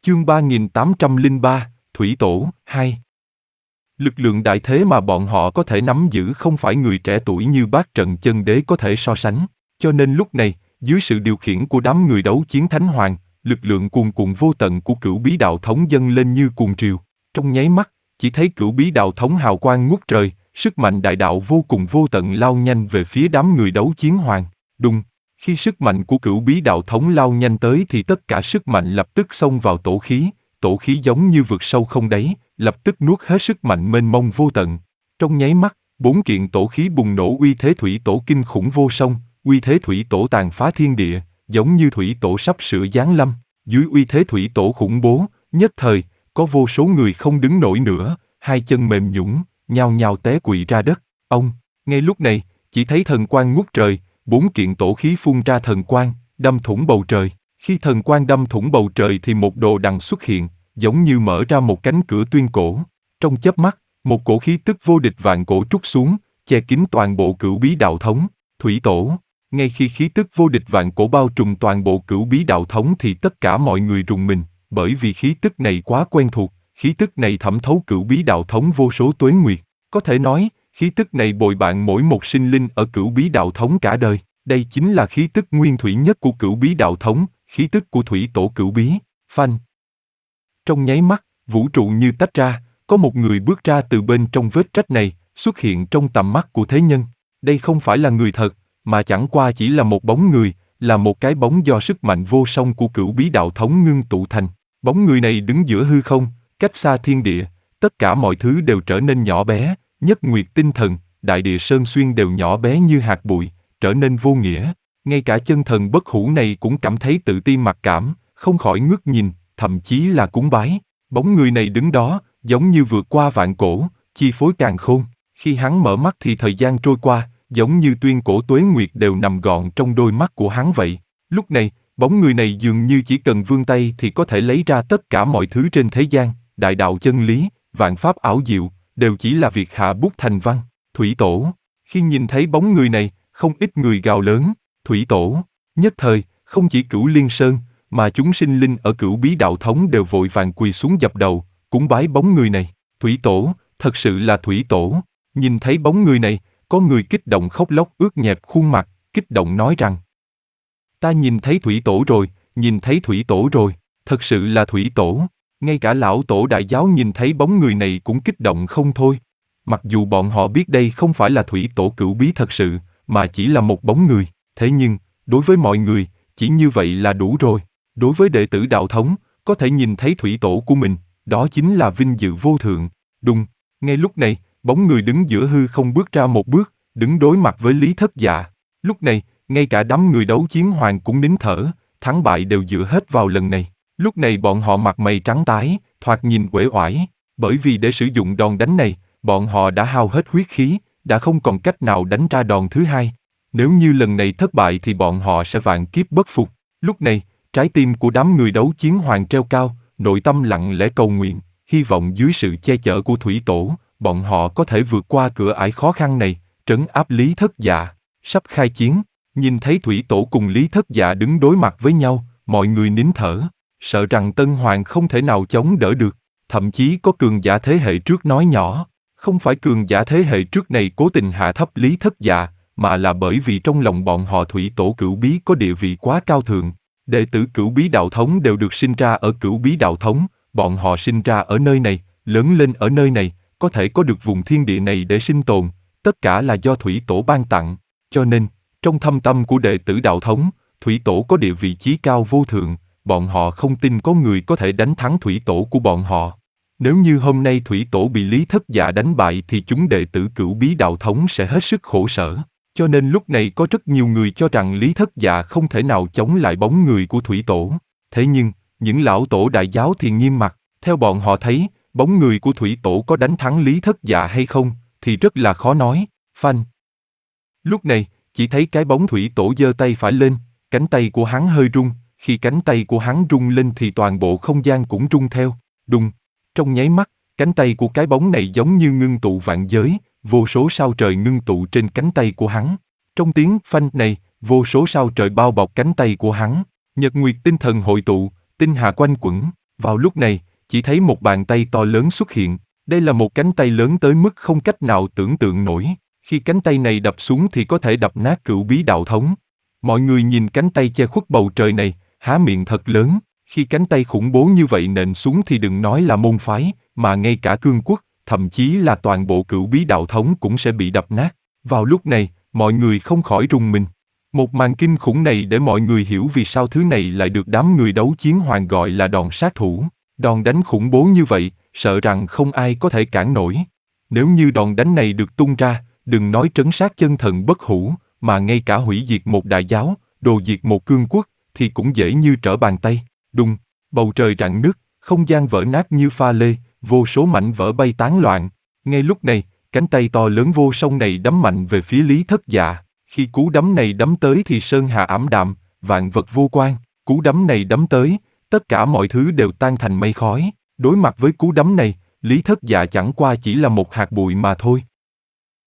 Chương 3803, Thủy Tổ, 2. Lực lượng đại thế mà bọn họ có thể nắm giữ không phải người trẻ tuổi như Bát Trận Chân Đế có thể so sánh, cho nên lúc này, dưới sự điều khiển của đám người đấu chiến Thánh Hoàng, lực lượng cuồn cuộn vô tận của Cửu Bí Đạo Thống dâng lên như cuồng triều. Trong nháy mắt, chỉ thấy Cửu Bí Đạo Thống hào quang ngút trời, sức mạnh đại đạo vô cùng vô tận lao nhanh về phía đám người đấu chiến hoàng. Đùng, khi sức mạnh của Cửu Bí Đạo Thống lao nhanh tới thì tất cả sức mạnh lập tức xông vào tổ khí giống như vực sâu không đáy, lập tức nuốt hết sức mạnh mênh mông vô tận. Trong nháy mắt, 4 kiện tổ khí bùng nổ uy thế thủy tổ kinh khủng vô song, uy thế thủy tổ tàn phá thiên địa, giống như thủy tổ sắp sửa giáng lâm. Dưới uy thế thủy tổ khủng bố, nhất thời, có vô số người không đứng nổi nữa, hai chân mềm nhũn, nhao nhao té quỵ ra đất. Ngay lúc này, chỉ thấy thần quang ngút trời, 4 kiện tổ khí phun ra thần quang, đâm thủng bầu trời. Khi thần quang đâm thủng bầu trời thì một đồ đằng xuất hiện, giống như mở ra một cánh cửa tuyên cổ. Trong chớp mắt, một cổ khí tức vô địch vạn cổ trút xuống, che kín toàn bộ Cửu Bí Đạo Thống, Thủy Tổ. Ngay khi khí tức vô địch vạn cổ bao trùm toàn bộ Cửu Bí Đạo Thống thì tất cả mọi người rùng mình, bởi vì khí tức này quá quen thuộc, khí tức này thẩm thấu Cửu Bí Đạo Thống vô số tuế nguyệt. Có thể nói, khí tức này bồi bạn mỗi một sinh linh ở Cửu Bí Đạo Thống cả đời. Đây chính là khí tức nguyên thủy nhất của Cửu Bí Đạo Thống, khí tức của Thủy Tổ Cửu Bí. Phanh. Trong nháy mắt, vũ trụ như tách ra, có một người bước ra từ bên trong vết rách này, xuất hiện trong tầm mắt của thế nhân. Đây không phải là người thật, mà chẳng qua chỉ là một bóng người, là một cái bóng do sức mạnh vô song của Cửu Bí Đạo Thống ngưng tụ thành. Bóng người này đứng giữa hư không, cách xa thiên địa, tất cả mọi thứ đều trở nên nhỏ bé, nhất nguyệt tinh thần, đại địa sơn xuyên đều nhỏ bé như hạt bụi, trở nên vô nghĩa. Ngay cả chân thần bất hủ này cũng cảm thấy tự ti mặc cảm, không khỏi ngước nhìn, thậm chí là cúng bái. Bóng người này đứng đó, giống như vượt qua vạn cổ, chi phối càn khôn. Khi hắn mở mắt thì thời gian trôi qua, giống như tuyên cổ tuế nguyệt đều nằm gọn trong đôi mắt của hắn vậy. Lúc này, bóng người này dường như chỉ cần vươn tay thì có thể lấy ra tất cả mọi thứ trên thế gian, đại đạo chân lý, vạn pháp ảo diệu, đều chỉ là việc hạ bút thành văn. Thủy Tổ. Khi nhìn thấy bóng người này, không ít người gào lớn, Thủy Tổ. Nhất thời, không chỉ Cửu Liên Sơn, mà chúng sinh linh ở Cửu Bí Đạo Thống đều vội vàng quỳ xuống dập đầu, cúng bái bóng người này. Thủy Tổ, thật sự là Thủy Tổ. Nhìn thấy bóng người này, có người kích động khóc lóc ướt nhẹp khuôn mặt, kích động nói rằng: Ta nhìn thấy Thủy Tổ rồi, nhìn thấy Thủy Tổ rồi, thật sự là Thủy Tổ. Ngay cả lão tổ đại giáo nhìn thấy bóng người này cũng kích động không thôi. Mặc dù bọn họ biết đây không phải là Thủy Tổ Cửu Bí thật sự, mà chỉ là một bóng người, thế nhưng, đối với mọi người, chỉ như vậy là đủ rồi. Đối với đệ tử đạo thống, có thể nhìn thấy Thủy Tổ của mình, đó chính là vinh dự vô thượng. Đùng, ngay lúc này, bóng người đứng giữa hư không bước ra một bước, đứng đối mặt với Lý Thất Dạ. Lúc này, ngay cả đám người đấu chiến hoàng cũng nín thở, thắng bại đều dựa hết vào lần này. Lúc này bọn họ mặt mày trắng tái, thoạt nhìn uể oải, bởi vì để sử dụng đòn đánh này, bọn họ đã hao hết huyết khí, đã không còn cách nào đánh ra đòn thứ hai. Nếu như lần này thất bại thì bọn họ sẽ vạn kiếp bất phục. Lúc này, trái tim của đám người đấu chiến hoàng treo cao, nội tâm lặng lẽ cầu nguyện, hy vọng dưới sự che chở của Thủy Tổ, bọn họ có thể vượt qua cửa ải khó khăn này, trấn áp Lý Thất Dạ. Sắp khai chiến, nhìn thấy Thủy Tổ cùng Lý Thất Dạ đứng đối mặt với nhau, mọi người nín thở, sợ rằng Tân Hoàng không thể nào chống đỡ được. Thậm chí có cường giả thế hệ trước nói nhỏ, không phải cường giả thế hệ trước này cố tình hạ thấp Lý Thất Dạ, mà là bởi vì trong lòng bọn họ Thủy Tổ Cửu Bí có địa vị quá cao thượng. Đệ tử Cửu Bí Đạo Thống đều được sinh ra ở Cửu Bí Đạo Thống, bọn họ sinh ra ở nơi này, lớn lên ở nơi này, có thể có được vùng thiên địa này để sinh tồn, tất cả là do Thủy Tổ ban tặng. Cho nên, trong thâm tâm của đệ tử Đạo Thống, Thủy Tổ có địa vị chí cao vô thượng, bọn họ không tin có người có thể đánh thắng Thủy Tổ của bọn họ. Nếu như hôm nay Thủy Tổ bị Lý Thất Dạ đánh bại thì chúng đệ tử Cửu Bí Đạo Thống sẽ hết sức khổ sở. Cho nên lúc này có rất nhiều người cho rằng Lý Thất Dạ không thể nào chống lại bóng người của Thủy Tổ. Thế nhưng, những lão tổ đại giáo thì nghiêm mặt, theo bọn họ thấy, bóng người của Thủy Tổ có đánh thắng Lý Thất Dạ hay không, thì rất là khó nói. Phanh. Lúc này, chỉ thấy cái bóng Thủy Tổ giơ tay phải lên, cánh tay của hắn hơi rung, khi cánh tay của hắn rung lên thì toàn bộ không gian cũng rung theo. Đùng. Trong nháy mắt, cánh tay của cái bóng này giống như ngưng tụ vạn giới, vô số sao trời ngưng tụ trên cánh tay của hắn. Trong tiếng phanh này, vô số sao trời bao bọc cánh tay của hắn, nhật nguyệt tinh thần hội tụ, tinh hà quanh quẩn, Vào lúc này, chỉ thấy một bàn tay to lớn xuất hiện. Đây là một cánh tay lớn tới mức không cách nào tưởng tượng nổi. Khi cánh tay này đập xuống thì có thể đập nát Cửu Bí Đạo Thống. Mọi người nhìn cánh tay che khuất bầu trời này, há miệng thật lớn. Khi cánh tay khủng bố như vậy nện xuống thì đừng nói là môn phái, mà ngay cả cương quốc, thậm chí là toàn bộ Cửu Bí Đạo Thống cũng sẽ bị đập nát. Vào lúc này, mọi người không khỏi rùng mình. Một màn kinh khủng này để mọi người hiểu vì sao thứ này lại được đám người đấu chiến hoàng gọi là đòn sát thủ. Đòn đánh khủng bố như vậy, sợ rằng không ai có thể cản nổi. Nếu như đòn đánh này được tung ra, đừng nói trấn sát chân thần bất hủ, mà ngay cả hủy diệt một đại giáo, đồ diệt một cương quốc, thì cũng dễ như trở bàn tay. Đùng, bầu trời rạn nứt, không gian vỡ nát như pha lê, vô số mảnh vỡ bay tán loạn. Ngay lúc này, cánh tay to lớn vô song này đấm mạnh về phía Lý Thất Dạ. Khi cú đấm này đấm tới thì sơn hà ảm đạm, vạn vật vô quan. Cú đấm này đấm tới, tất cả mọi thứ đều tan thành mây khói. Đối mặt với cú đấm này, Lý Thất Dạ chẳng qua chỉ là một hạt bụi mà thôi.